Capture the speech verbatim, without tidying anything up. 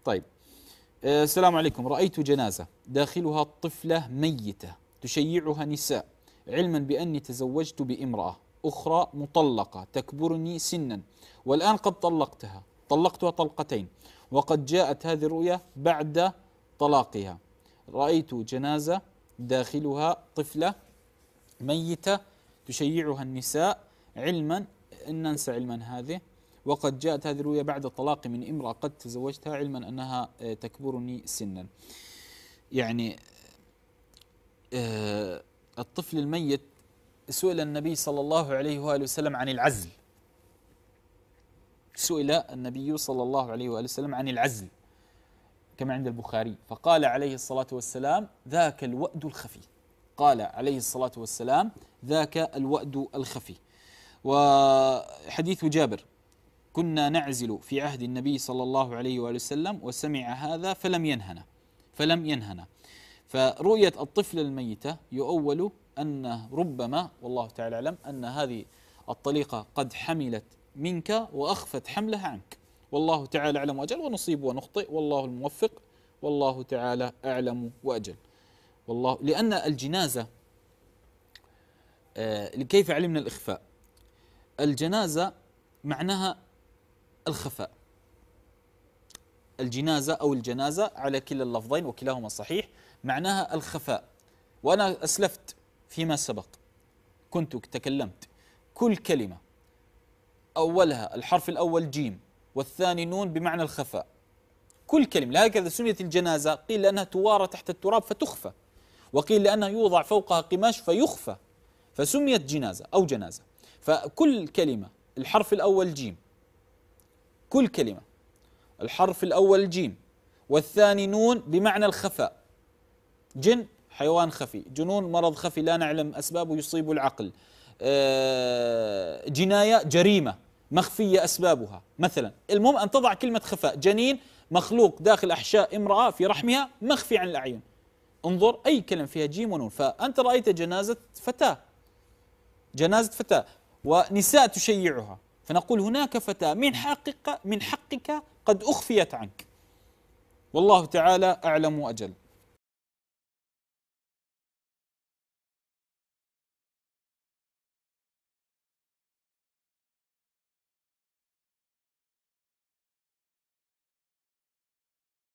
طيب. آه، السلام عليكم. رأيت جنازة داخلها طفلة ميتة تشيعها نساء، علما بأني تزوجت بامرأة أخرى مطلقة تكبرني سنا، والآن قد طلقتها طلقتها طلقتين، وقد جاءت هذه الرؤيا بعد طلاقها. رأيت جنازة داخلها طفلة ميتة تشيعها النساء، علما إن ننسى علما هذه، وقد جاءت هذه الرؤيا بعد طلاق من امرأة قد تزوجتها، علما أنها تكبرني سنا. يعني آه الطفل الميت سئل النبي صلى الله عليه وآله وسلم عن العزل، سئل النبي صلى الله عليه وآله وسلم عن العزل كما عند البخاري، فقال عليه الصلاة والسلام ذاك الوأد الخفي، قال عليه الصلاة والسلام ذاك الوأد الخفي. وحديث جابر كنا نعزل في عهد النبي صلى الله عليه وآله وسلم وسمع هذا فلم ينهنا فلم ينهنا فرؤية الطفل الميتة يؤول أن ربما والله تعالى أعلم أن هذه الطليقة قد حملت منك وأخفت حملها عنك، والله تعالى أعلم وأجل، ونصيب ونخطئ والله الموفق، والله تعالى أعلم وأجل. والله لأن الجنازة آه كيف علمنا الإخفاء؟ الجنازة معناها الخفاء، الجنازة أو الجنازة على كلا اللفظين وكلاهما صحيح، معناها الخفاء. وأنا أسلفت فيما سبق، كنت تكلمت كل كلمة أولها الحرف الأول جيم والثاني نون بمعنى الخفاء، كل كلمة. هكذا سميت الجنازة، قيل لأنها توارى تحت التراب فتخفى، وقيل لأنها يوضع فوقها قماش فيخفى، فسميت جنازة أو جنازة. فكل كلمة الحرف الأول جيم، كل كلمة الحرف الأول جيم والثاني نون بمعنى الخفاء، جن حيوان خفي، جنون مرض خفي لا نعلم أسبابه يصيب العقل، جناية جريمة مخفية أسبابها مثلا. المهم أن تضع كلمة خفاء. جنين مخلوق داخل أحشاء امرأة في رحمها مخفي عن الأعين، انظر أي كلمة فيها جيم ونون. فأنت رأيت جنازة فتاة، جنازة فتاة ونساء تشيعها، فنقول هناك فتاة من حقك من حقك قد أخفيت عنك، والله تعالى أعلم وأجل.